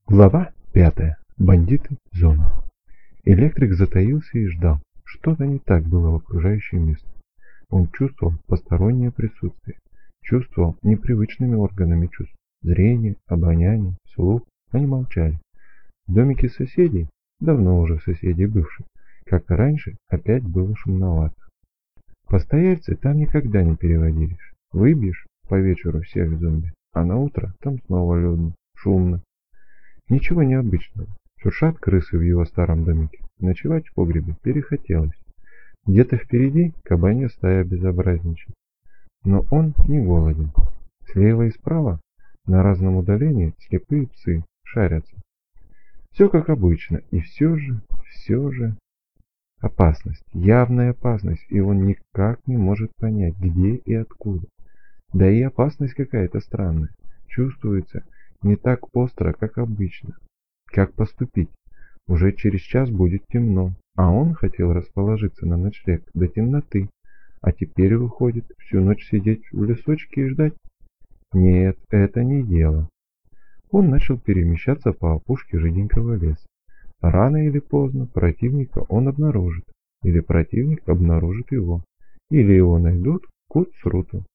Глава 5. Бандиты зоны. Электрик затаился и ждал. Что-то не так было в окружающем месте. Он чувствовал постороннее присутствие. Чувствовал непривычными органами чувств. Зрение, обоняние, слух. Они молчали. В домике соседей, давно уже соседей бывших, как и раньше, опять было шумновато. Постояльцы там никогда не переводились. Выбьешь по вечеру всех зомби, а на утро там снова людно, шумно. Ничего необычного. Шуршат крысы в его старом домике. Ночевать в погребе перехотелось. Где-то впереди кабанья стая безобразничает. Но он не голоден. Слева и справа, на разном удалении, слепые псы шарятся. Все как обычно, и все же... Опасность, явная опасность, и он никак не может понять, где и откуда. Да и опасность какая-то странная. Чувствуется не так остро, как обычно. Как поступить? Уже через час будет темно, а он хотел расположиться на ночлег до темноты, а теперь выходит всю ночь сидеть в лесочке и ждать? Нет, это не дело. Он начал перемещаться по опушке жиденького леса. Рано или поздно противника он обнаружит, или противник обнаружит его, или его найдут Кут с Рутом.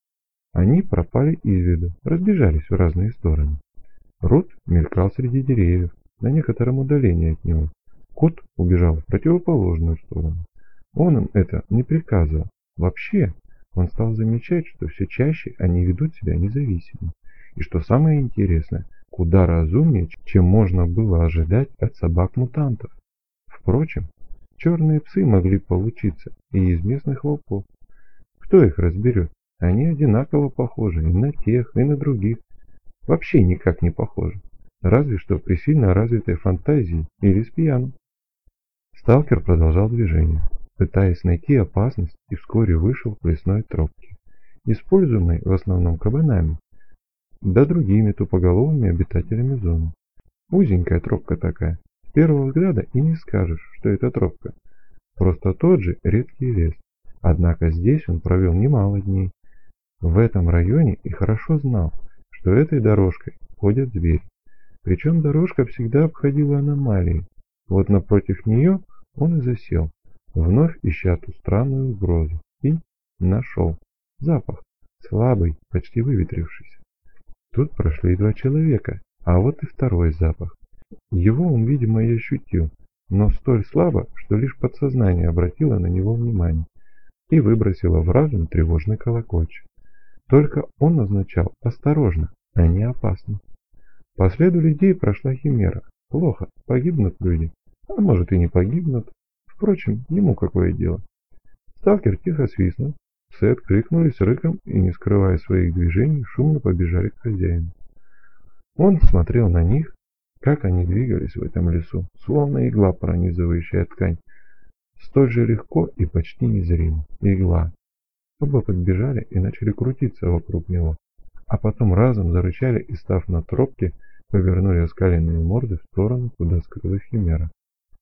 Они пропали из виду, разбежались в разные стороны. Рут мелькал среди деревьев, на некотором удалении от него. Кот убежал в противоположную сторону. Он им это не приказывал. Вообще, он стал замечать, что все чаще они ведут себя независимо. И что самое интересное, куда разумнее, чем можно было ожидать от собак-мутантов. Впрочем, черные псы могли получиться и из местных волков. Кто их разберет? Они одинаково похожи и на тех, и на других. Вообще никак не похожи. Разве что при сильно развитой фантазии или с пьяну. Сталкер продолжал движение, пытаясь найти опасность, и вскоре вышел к лесной тропке, используемой в основном кабанами, да другими тупоголовыми обитателями зоны. Узенькая тропка такая. С первого взгляда и не скажешь, что это тропка. Просто тот же редкий лес. Однако здесь он провел немало дней. В этом районе и хорошо знал, что этой дорожкой ходят звери. Причем дорожка всегда обходила аномалии. Вот напротив нее он и засел, вновь ища ту странную угрозу. И нашел. Запах. Слабый, почти выветрившийся. Тут прошли два человека, а вот и второй запах. Его он, видимо, и ощутил, но столь слабо, что лишь подсознание обратило на него внимание и выбросило в разум тревожный колокольчик. Только он означал осторожно, а не опасно. По следу людей прошла химера. Плохо, погибнут люди. А может и не погибнут. Впрочем, ему какое дело. Сталкер тихо свистнул. Псы откликнулись рыком и, не скрывая своих движений, шумно побежали к хозяину. Он смотрел на них, как они двигались в этом лесу, словно игла, пронизывающая ткань. Столь же легко и почти незримо. Игла. Оба подбежали и начали крутиться вокруг него, а потом разом зарычали и, став на тропке, повернули оскаленные морды в сторону, куда скрылась химера.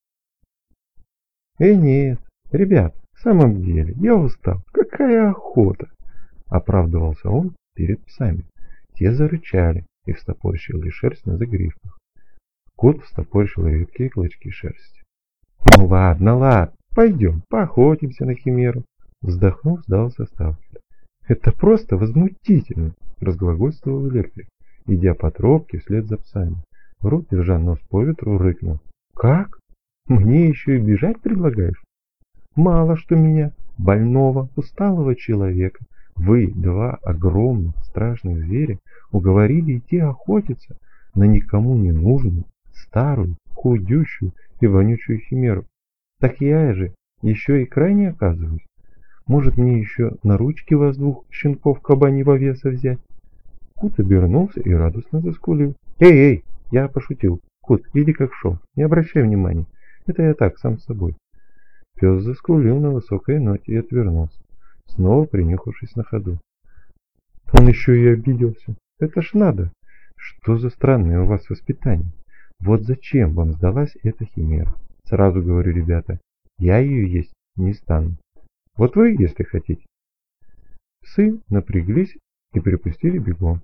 Нет, ребят, в самом деле, я устал. Какая охота!» Оправдывался он перед псами. Те зарычали и встопорщили шерсть на загривках. Кот встопорщил редкие клочки шерсти. «Ну ладно, пойдем, поохотимся на химеру!» Вздохнув, сдался сталкер. «Это просто возмутительно!» разглагольствовал электрик, идя по тропке вслед за псами. Рут, держа нос по ветру, рыкнул. «Как? Мне еще и бежать предлагаешь? Мало что меня, больного, усталого человека, вы, два огромных страшных зверя, уговорили идти охотиться на никому не нужную, старую, худющую и вонючую химеру. Так я же еще и крайне оказываюсь. Может, мне еще на ручки вас двух щенков кабаньего веса взять?» Кот обернулся и радостно заскулил. «Эй, я пошутил. Кот, иди как шел, не обращай внимания. Это я так, сам с собой». Пес заскулил на высокой ноте и отвернулся, снова принюхавшись на ходу. Он еще и обиделся. Это ж надо. Что за странное у вас воспитание? Вот зачем вам сдалась эта химера? Сразу говорю, ребята, я ее есть не стану. Вот вы, если хотите. Псы напряглись и припустили бегом.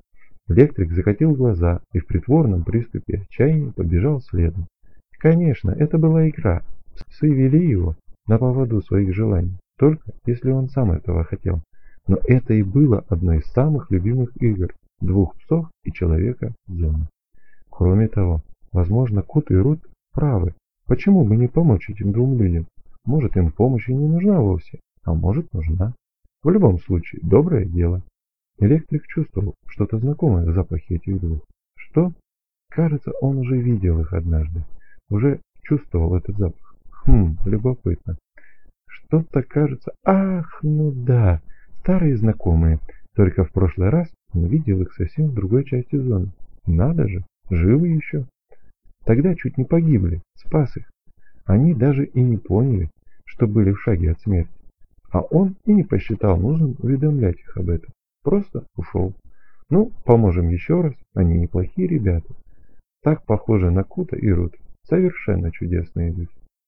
Электрик закатил глаза и в притворном приступе отчаяния побежал следом. Конечно, это была игра. Псы вели его на поводу своих желаний, только если он сам этого хотел. Но это и было одной из самых любимых игр двух псов и человека Зоны. Кроме того, возможно, Кут и Рут правы. Почему бы не помочь этим двум людям? Может, им помощь и не нужна вовсе, а может, нужна. В любом случае, доброе дело. Электрик чувствовал что-то знакомое в запахе этих двух. Что? Кажется, он уже видел их однажды. Уже чувствовал этот запах. Любопытно. Что-то кажется... Ах, ну да, старые знакомые. Только в прошлый раз он видел их совсем в другой части зоны. Надо же, живы еще. Тогда чуть не погибли, спас их. Они даже и не поняли, что были в шаге от смерти. А он и не посчитал нужным уведомлять их об этом. Просто ушел. Ну, поможем еще раз, они неплохие ребята. Так похожи на Кута и Рут. Совершенно чудесные люди.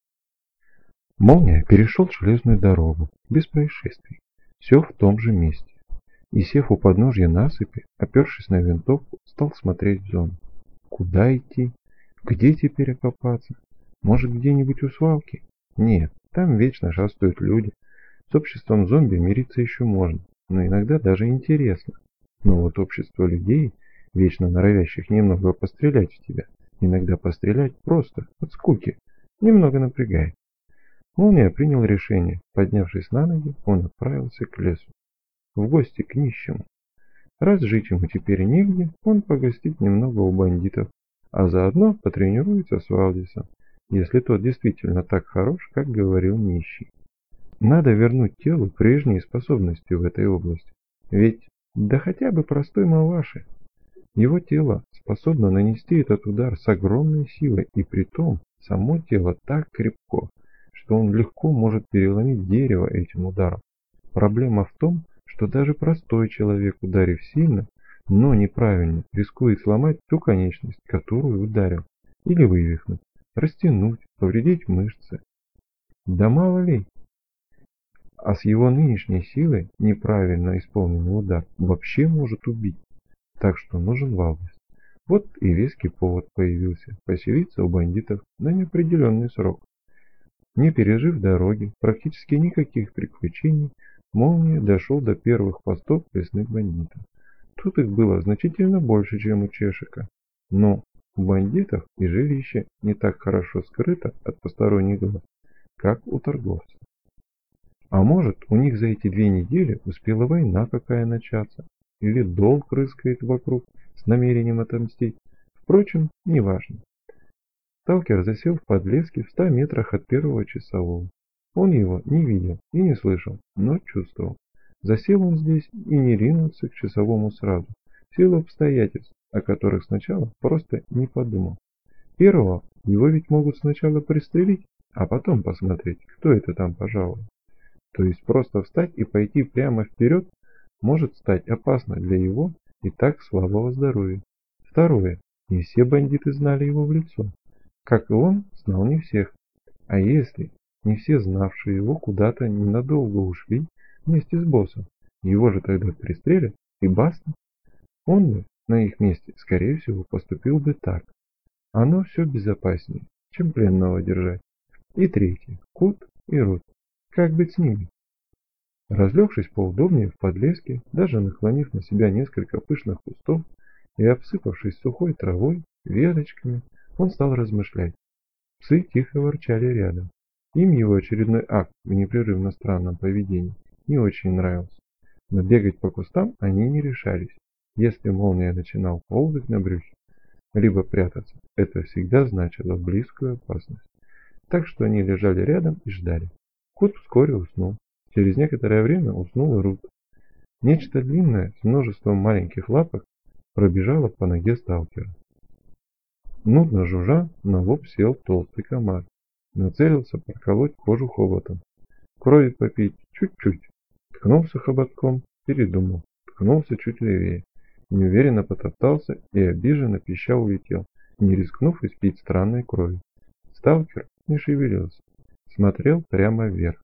Молния перешел железную дорогу, без происшествий. Все в том же месте. И сев у подножья насыпи, опершись на винтовку, стал смотреть в зону. Куда идти? Где теперь окопаться? Может, где-нибудь у свалки? Нет, там вечно шастают люди. С обществом зомби мириться еще можно, но иногда даже интересно. Но вот общество людей, вечно норовящих немного пострелять в тебя, иногда пострелять просто, от скуки, немного напрягает. Молния принял решение. Поднявшись на ноги, он отправился к лесу. В гости к нищему. Раз жить ему теперь негде, он погостит немного у бандитов, а заодно потренируется с Валдисом, если тот действительно так хорош, как говорил нищий. Надо вернуть телу прежние способности в этой области. Ведь, да хотя бы простой Маваши, его тело способно нанести этот удар с огромной силой, и притом само тело так крепко, что он легко может переломить дерево этим ударом. Проблема в том, что даже простой человек, ударив сильно, но неправильно, рискует сломать ту конечность, которую ударил, или вывихнуть, растянуть, повредить мышцы. Да мало ли. А с его нынешней силой неправильно исполненный удар вообще может убить. Так что нужен Валдис. Вот и веский повод появился поселиться у бандитов на неопределенный срок. Не пережив дороги, практически никаких приключений, Молния дошел до первых постов лесных бандитов. Тут их было значительно больше, чем у Чешика. Но у бандитов и жилище не так хорошо скрыто от посторонних глаз, как у торговцев. А может, у них за эти 2 недели успела война какая начаться, или долг рыскает вокруг с намерением отомстить. Впрочем, неважно. Сталкер засел в подлеске в 100 метрах от первого часового. Он его не видел и не слышал, но чувствовал. Засел он здесь и не ринулся к часовому сразу, в силу обстоятельств, о которых сначала просто не подумал. Первого его ведь могут сначала пристрелить, а потом посмотреть, кто это там пожаловал. То есть просто встать и пойти прямо вперед может стать опасно для его и так слабого здоровья. Второе. Не все бандиты знали его в лицо. Как и он, знал не всех. А если не все знавшие его куда-то ненадолго ушли вместе с боссом, его же тогда пристрелят и баста. Он бы на их месте, скорее всего, поступил бы так. Оно все безопаснее, чем пленного держать. И третье. Кут и Рут. Как быть с ними? Разлегшись поудобнее в подлеске, даже наклонив на себя несколько пышных кустов и обсыпавшись сухой травой, веточками, он стал размышлять. Псы тихо ворчали рядом. Им его очередной акт в непрерывно странном поведении не очень нравился. Но бегать по кустам они не решались. Если Молния начинал ползать на брюхе, либо прятаться, это всегда значило близкую опасность. Так что они лежали рядом и ждали. Кот вскоре уснул. Через некоторое время уснул и Рут. Нечто длинное с множеством маленьких лапок пробежало по ноге сталкера. Нудно жужжа, на лоб сел толстый комар. Нацелился проколоть кожу хоботом. Крови попить чуть-чуть. Ткнулся хоботком, передумал. Ткнулся чуть левее. Неуверенно потоптался и обиженно пища улетел, не рискнув испить странной крови. Сталкер не шевелился. Смотрел прямо вверх.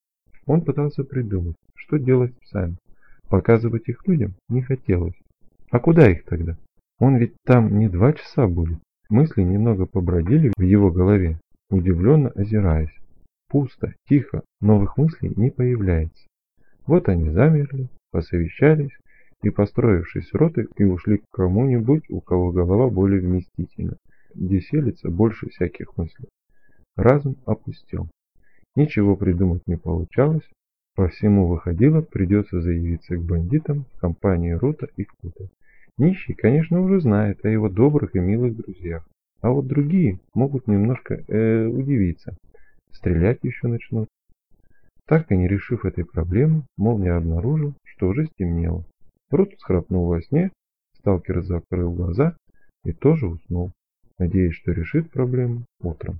Он пытался придумать, что делать с псами. Показывать их людям не хотелось. А куда их тогда? Он ведь там не 2 часа будет. Мысли немного побродили в его голове, удивленно озираясь. Пусто, тихо, новых мыслей не появляется. Вот они замерли, посовещались и, построившись в роты, и ушли к кому-нибудь, у кого голова более вместительна, где селится больше всяких мыслей. Разум опустел. Ничего придумать не получалось. По всему выходило, придется заявиться к бандитам в компании Рута и Кута. Нищий, конечно, уже знает о его добрых и милых друзьях, а вот другие могут немножко удивиться. Стрелять еще начнут. Так и не решив этой проблемы, Молния обнаружил, что уже стемнело. Рут схрапнул во сне, сталкер закрыл глаза и тоже уснул, надеясь, что решит проблему утром.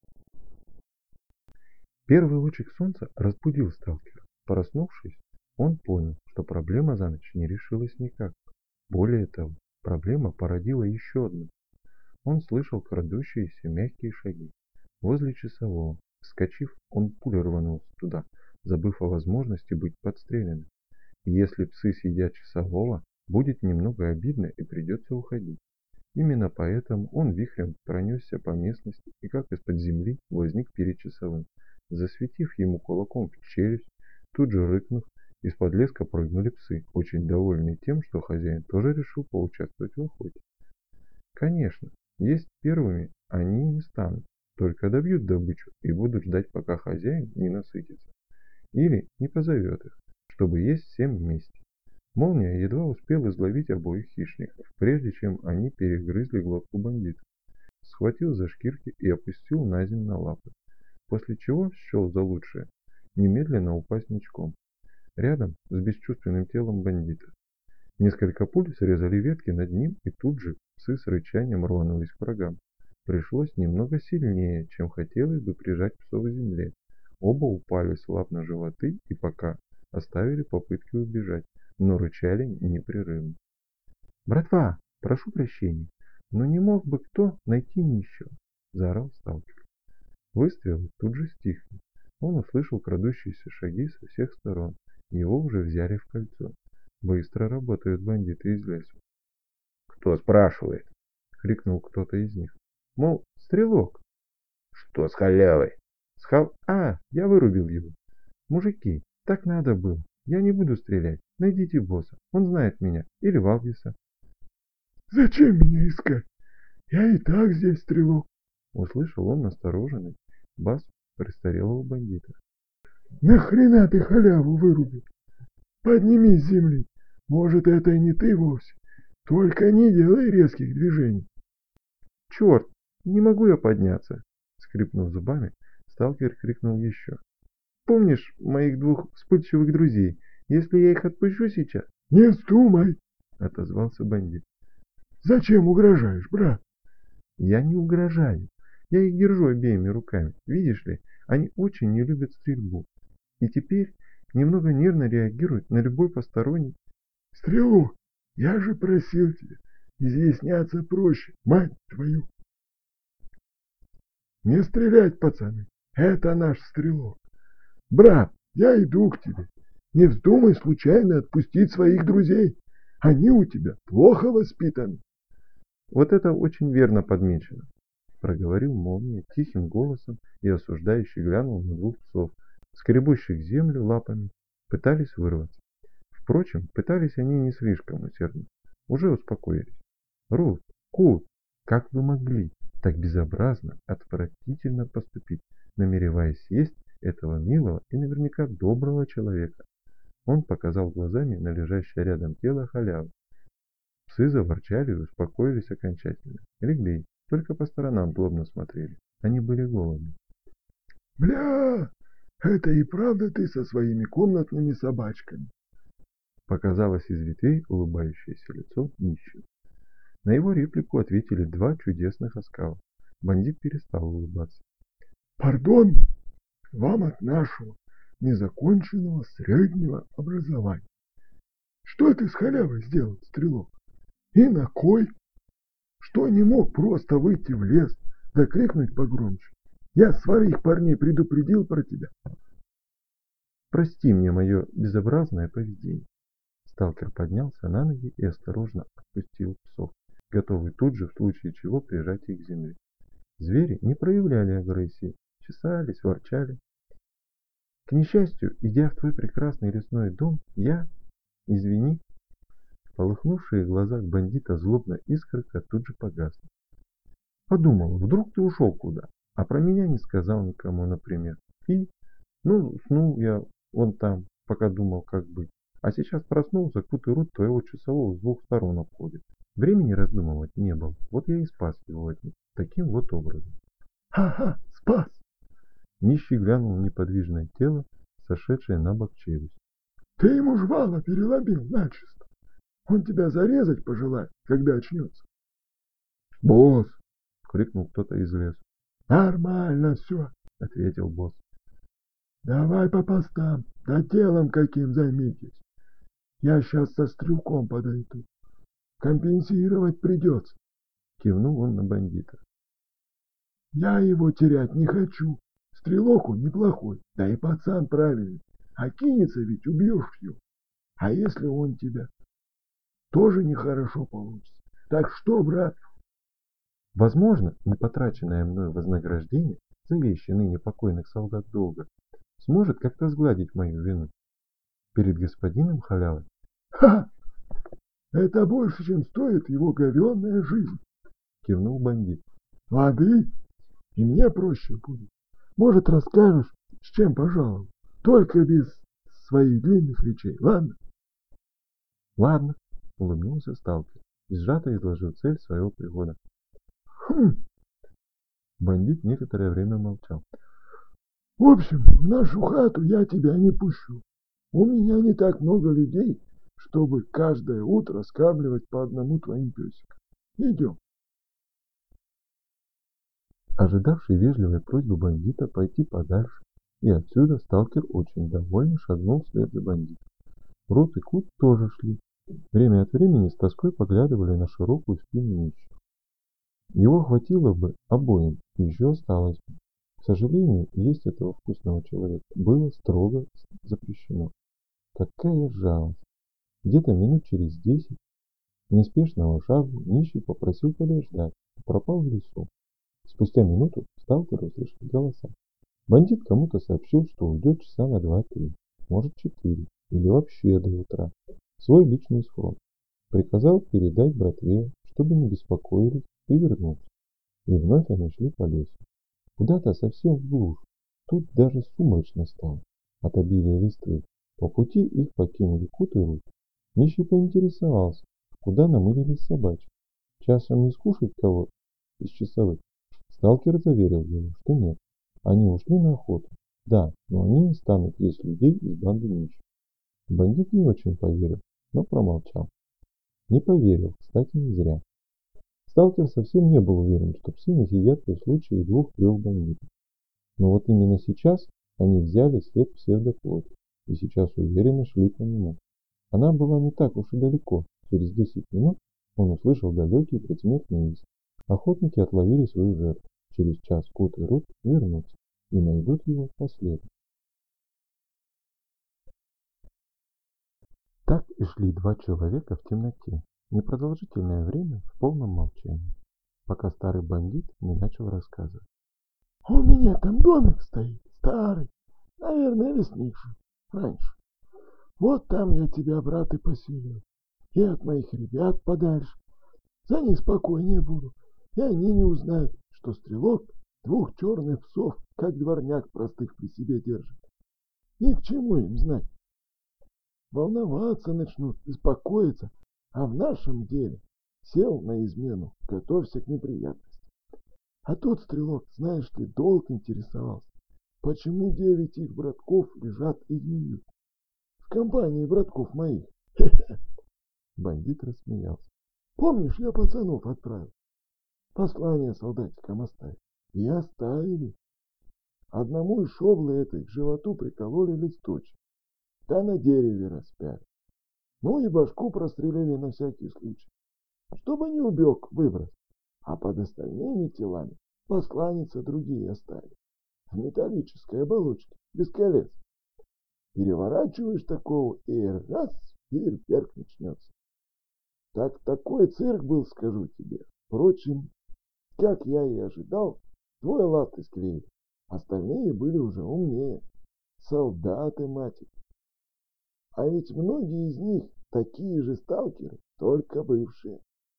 Первый лучик солнца разбудил сталкера. Проснувшись, он понял, что проблема за ночь не решилась никак. Более того, проблема породила еще одну. Он слышал крадущиеся мягкие шаги возле часового. Вскочив, он пулей рванулся туда, забыв о возможности быть подстреленным. Если псы съедят часового, будет немного обидно и придется уходить. Именно поэтому он вихрем пронесся по местности и как из-под земли возник перед часовым. Засветив ему кулаком в челюсть, тут же рыкнув, из-под леска прыгнули псы, очень довольные тем, что хозяин тоже решил поучаствовать в охоте. Конечно, есть первыми они не станут, только добьют добычу и будут ждать, пока хозяин не насытится. Или не позовет их, чтобы есть всем вместе. Молния едва успел изловить обоих хищников, прежде чем они перегрызли глотку бандита. Схватил за шкирки и опустил на землю на лапы, после чего счел за лучшее немедленно упасть ничком, рядом с бесчувственным телом бандита. Несколько пуль срезали ветки над ним, и тут же псы с рычанием рванулись к врагам. Пришлось немного сильнее, чем хотелось бы прижать псов к земле. Оба упали с лап на животы и пока оставили попытки убежать, но рычали непрерывно. «Братва, прошу прощения, но не мог бы кто найти нищего?» – заорал сталкер. Выстрелы тут же стихли. Он услышал крадущиеся шаги со всех сторон. Его уже взяли в кольцо. Быстро работают бандиты из леса. «Кто спрашивает?» — крикнул кто-то из них. Мол, стрелок. «Что с халявой?» Я вырубил его. Мужики, так надо было. Я не буду стрелять. Найдите босса. Он знает меня. Или Валдиса. «Зачем меня искать? Я и так здесь стрелок!» Услышал он настороженный бас престарелого бандита. «Нахрена ты халяву вырубил? Поднимись с земли. Может, это и не ты вовсе. Только не делай резких движений». «Черт, не могу я подняться!» Скрипнув зубами, сталкер крикнул еще. «Помнишь моих 2 вспыльчивых друзей? Если я их отпущу сейчас...» «Не вздумай!» — отозвался бандит. «Зачем угрожаешь, брат?» «Я не угрожаю. Я их держу обеими руками. Видишь ли, они очень не любят стрельбу. И теперь немного нервно реагируют на любой посторонний...» «Стрелок, я же просил тебя изъясняться проще, мать твою!» «Не стрелять, пацаны, это наш стрелок. Брат, я иду к тебе. Не вздумай случайно отпустить своих друзей. Они у тебя плохо воспитаны». «Вот это очень верно подмечено», — проговорил Молния тихим голосом и осуждающий глянул на 2 псов, скребущих землю лапами, пытались вырваться. Впрочем, пытались они не слишком усердно, уже успокоились. «Рут, Кут, как вы могли так безобразно, отвратительно поступить, намереваясь съесть этого милого и наверняка доброго человека?» Он показал глазами на лежащее рядом тело халявы. Псы заворчали и успокоились окончательно. Легли, только по сторонам злобно смотрели. Они были голодны. «Бля, это и правда ты со своими комнатными собачками?» Показалось из ветвей улыбающееся лицо нищего. На его реплику ответили 2 чудесных оскала. Бандит перестал улыбаться. «Пардон, вам от нашего незаконченного среднего образования. Что ты с халявой сделал, стрелок? И на кой? Что не мог просто выйти в лес, да крикнуть погромче? Я своих парней предупредил про тебя». «Прости мне мое безобразное поведение». Сталкер поднялся на ноги и осторожно отпустил псов, готовый тут же в случае чего прижать их к земле. Звери не проявляли агрессии, чесались, ворчали. К несчастью, идя в твой прекрасный лесной дом, я, извини, полыхнувшие в глазах бандита злобная искорка тут же погасла. Подумал, вдруг ты ушел куда, а про меня не сказал никому, например. И, снул я вон там, пока думал, как быть. А сейчас проснулся, кут и рот твоего часового с двух сторон обходит. Времени раздумывать не было, вот я и спас его от них, таким вот образом. Ха-ха, спас! Нищий глянул на неподвижное тело, сошедшее на бок челюсть. Ты ему жвала переломил начисто. Он тебя зарезать пожелает, когда очнется. «Босс!» — крикнул кто-то из леса. Нормально все, ответил босс. Давай по постам, да телом каким займитесь. Я сейчас со стрелком подойду. Компенсировать придется. Кивнул он на бандита. Я его терять не хочу. Стрелок он неплохой, да и пацан правильный. А кинется ведь убьешь его. А если он тебя? Тоже нехорошо получится. Так что, брат? Возможно, непотраченное мною вознаграждение за вещи ныне покойных солдат долга сможет как-то сгладить мою вину перед господином халявой. Ха! Это больше, чем стоит его говенная жизнь. Кивнул бандит. Лады, и мне проще будет. Может, расскажешь, с чем пожаловал? Только без своих длинных речей, ладно? Ладно, улыбнулся сталкер и сжато изложил цель своего прихода. Бандит некоторое время молчал. В общем, в нашу хату я тебя не пущу. У меня не так много людей, чтобы каждое утро скармливать по одному твоим песикам. Идем. Ожидавший вежливой просьбы бандита пойти подальше, и отсюда сталкер очень довольно шагнул вслед за бандитом. Рут и Кут тоже шли. Время от времени с тоской поглядывали на широкую спину нищего. Его хватило бы обоим, и еще осталось бы. К сожалению, есть этого вкусного человека было строго запрещено. Какая жалость! Где-то минут через 10 неспешного шагу нищий попросил подождать и пропал в лесу. Спустя минуту сталкер услышал голоса. Бандит кому-то сообщил, что уйдет часа на 2-3, может 4, или вообще до утра, в свой личный схрон. Приказал передать братве, чтобы не беспокоились, и вернулся. И вновь они шли по лесу. Куда-то совсем в глушь. Тут даже сумрачно стало от обилия листвы. По пути их покинули Кут и Рут. Нищий поинтересовался, куда намылились собачки. Часом не скушать кого из часовых? Сталкер заверил его, что нет. Они ушли на охоту. Да, но они не станут есть людей из банды нищих. Бандит не очень поверил, но промолчал. Не поверил, кстати, не зря. Сталкер совсем не был уверен, что псы не съедят при случае 2-3 бандитов. Но вот именно сейчас они взяли след псевдоплоти и сейчас уверенно шли по нему. Она была не так уж и далеко. Через 10 минут он услышал далекий предсмертный визг. Охотники отловили свою жертву. Через час Кут и Рут вернутся и найдут его по следу. Так и шли два человека в темноте, непродолжительное время в полном молчании, пока старый бандит не начал рассказывать. У меня там домик стоит, старый, наверное, лесник жил раньше. Вот там я тебя, брат, и поселил. И от моих ребят подальше. За них спокойнее буду. И они не узнают, что стрелок 2 черных псов, как дворняк простых при себе держит. Ни к чему им знать. Волноваться начнут, беспокоиться. А в нашем деле сел на измену, готовься к неприятностям. А тот стрелок, знаешь ли, долг интересовался. Почему 9 их братков лежат и гниют? В компании братков моих. Хе-хе. Бандит рассмеялся. Помнишь, я пацанов отправил? Послание солдатикам оставил. И оставили. Одному из шоблы этой к животу прикололи листочек. Да на дереве распяли. Ну и башку прострелили на всякий случай. Чтобы не убег выброс. А под остальными телами посланница другие оставили. В металлической оболочке, без колец. Переворачиваешь такого и раз, фейерверк начнется. Такой цирк был, скажу тебе. Впрочем, как я и ожидал, твой латый склеили. Остальные были уже умнее. Солдаты, мать их. А ведь многие из них такие же сталкеры, только бывшие.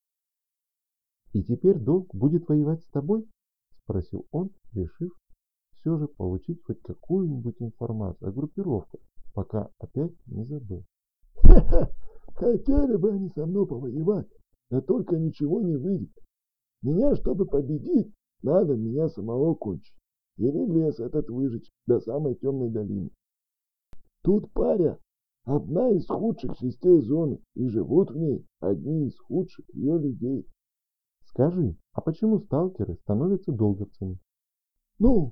«И теперь долг будет воевать с тобой?» — спросил он, решив все же получить хоть какую-нибудь информацию о группировках, пока опять не забыл. Ха-ха, хотели бы они со мной повоевать, да только ничего не выйдет. Меня, чтобы победить, надо меня самого кончить. Или лес этот выжечь до самой темной долины. Тут, паря, одна из худших частей зоны, и живут в ней одни из худших ее людей. «Скажи, а почему сталкеры становятся долговцами?» Ну,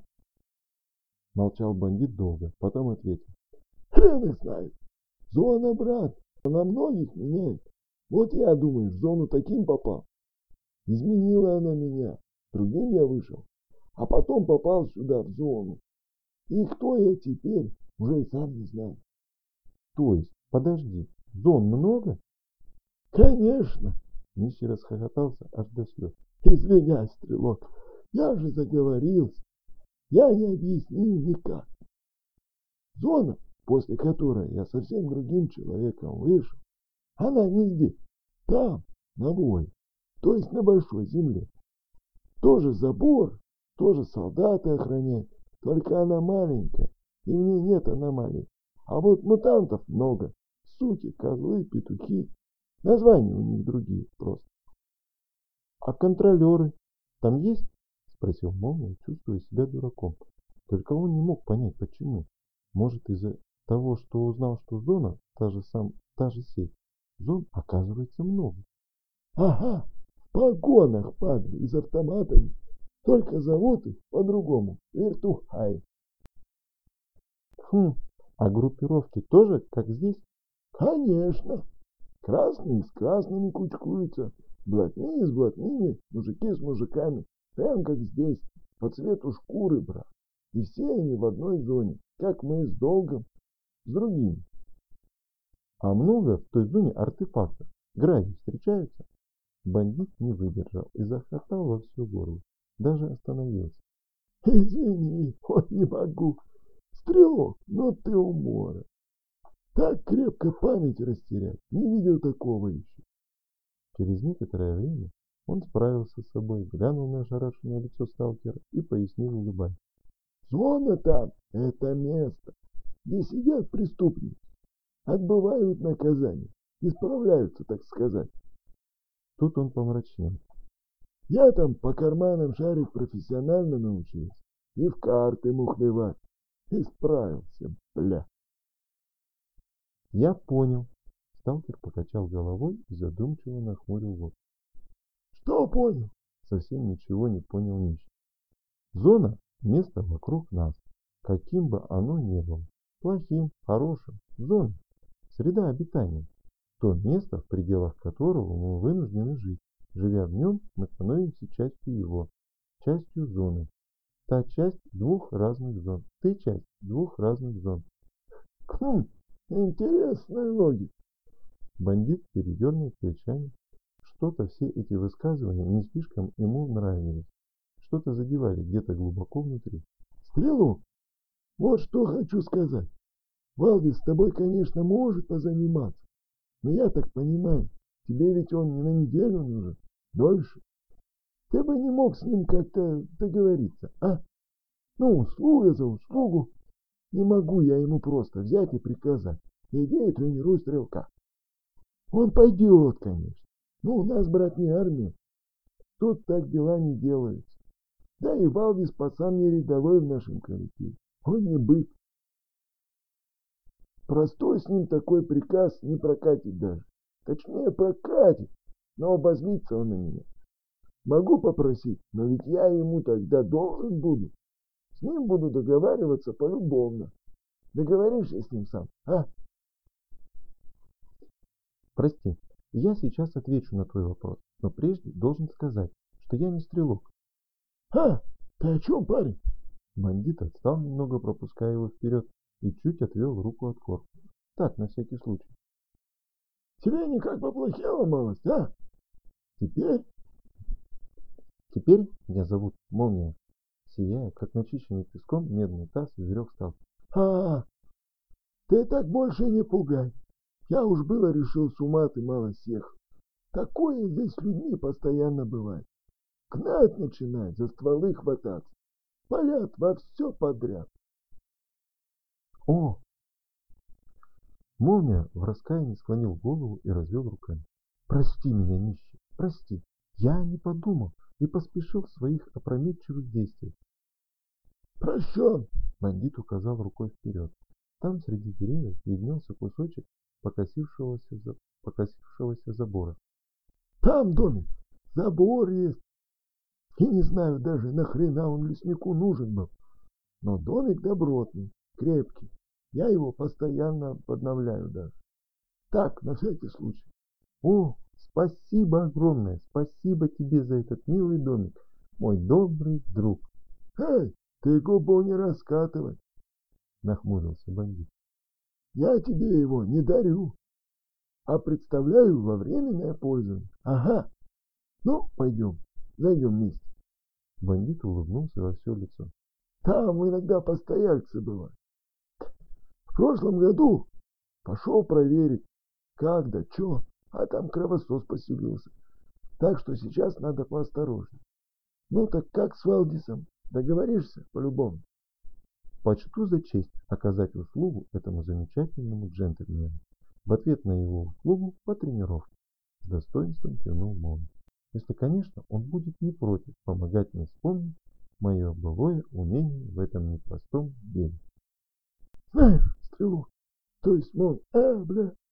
Молчал бандит долго, потом ответил. хрен их знает. Зона, брат, она многих меняет. Вот я, думаю, в зону таким попал. Изменила она меня. Другим я вышел. А потом попал сюда, в зону. И кто я теперь, уже и сам не знаю. «То есть, подожди, зон много?» Конечно. Нищий расхохотался аж до слез. Извиняй, стрелок. Я же заговорился. Я не объяснил никак. Зона, после которой я совсем другим человеком вышел, она не здесь. Там, на воле. То есть на большой земле. Тоже забор, тоже солдаты охраняют. Только она маленькая, и в ней нет аномалий. А вот мутантов много. Суки, козлы, петухи. Названия у них другие просто. «А контролеры там есть?» — спросил Молния, чувствуя себя дураком. Только он не мог понять, почему. Может, из-за того, что узнал, что зона та же сеть. Зон, оказывается, много. Ага, в погонах, падли, и с автоматами. Только зовут их по-другому. Вертухай. А группировки тоже, как здесь? Конечно. Красные с красными кучкуются. Блатные с блатными, мужики с мужиками. Прям как здесь, по цвету шкуры, брат. И все они в одной зоне, как мы с долгом, с другими. А много в той зоне артефактов? Гравий встречаются? Бандит не выдержал и захохотал во все горло. Даже остановился. Извини, ой, не могу. Стрелок, ну ты умора. Так крепко память растерять. Не видел такого еще. Через некоторое время он справился с собой, глянул на ошарашенное лицо сталкера и пояснил, улыбаясь. Зона там, это место, где сидят преступники, отбывают наказание, исправляются, так сказать. Тут он помрачнел. Я там по карманам шарить профессионально научился и в карты мухлевать. Исправился, бля. Я понял. Сталкер покачал головой и задумчиво нахмурил лоб. Что понял? Совсем ничего не понял нищий. Зона — место вокруг нас, каким бы оно ни было. Плохим, хорошим. Зона — среда обитания. То место, в пределах которого мы вынуждены жить. Живя в нем, мы становимся частью его, частью зоны. Та часть двух разных зон. Ты часть двух разных зон. Интересная логика. Бандит передернул плечами. Что-то все эти высказывания не слишком ему нравились. Что-то задевали где-то глубоко внутри. Стрелок, вот что хочу сказать. Валдис с тобой, конечно, может позаниматься. Но я так понимаю, тебе ведь он не на неделю нужен, дольше. Ты бы не мог с ним как-то договориться, а? Ну, услуга за услугу. Не могу я ему просто взять и приказать. Иди и тренируй стрелка. Он пойдет, конечно. Ну, у нас, брат, не армия. Тут так дела не делаются. Да и Валдис пацан не рядовой в нашем коллективе. Он не бык. Простой с ним такой приказ не прокатит даже. Точнее, прокатит, но обозлится он на меня. Могу попросить, но ведь я ему тогда должен буду. С ним буду договариваться полюбовно. Договоришься с ним сам, а? Прости, я сейчас отвечу на твой вопрос, но прежде должен сказать, что я не стрелок. А, ты о чем, парень? Бандит отстал немного, пропуская его вперед, и чуть отвел руку от корпуса. Так, на всякий случай. Тебе никак поплохело, малость, а? Теперь? Теперь меня зовут Молния. Сияя, как начищенный песком медный таз, изрек стал. А, ты так больше не пугай. Я уж было решил, с ума ты мало съехал. Такое здесь с людьми постоянно бывает. Гнать начинает, за стволы хвататься. Палят во все подряд. О! Молния в раскаянии склонил голову и развел руками. Прости меня, нищий, прости. Я не подумал и поспешил в своих опрометчивых действиях. Прощен. Бандит указал рукой вперед. Там среди деревьев виднелся кусочек покосившегося забора. Там домик, забор есть. И не знаю даже, нахрена он леснику нужен был. Но домик добротный, крепкий. Я его постоянно подновляю даже. Так, на всякий случай. О, спасибо огромное, спасибо тебе за этот милый домик, мой добрый друг, Эй, ты губу не раскатывай. нахмурился бандит. Я тебе его не дарю, а представляю во временное пользование. Ага. Ну, пойдем, зайдем вместе. Бандит улыбнулся во все лицо. Там иногда постояльцы бывают. В прошлом году пошел проверить, как да чё, а там кровосос поселился. Так что сейчас надо поосторожнее. Ну так как с Валдисом? Договоришься по-любому? Почту за честь оказать услугу этому замечательному джентльмену. В ответ на его услугу по тренировке с достоинством кивнул Молния. Если, конечно, он будет не против помогать мне вспомнить мое былое умение в этом непростом деле. Знаешь, стрелок, то есть, мол, бля,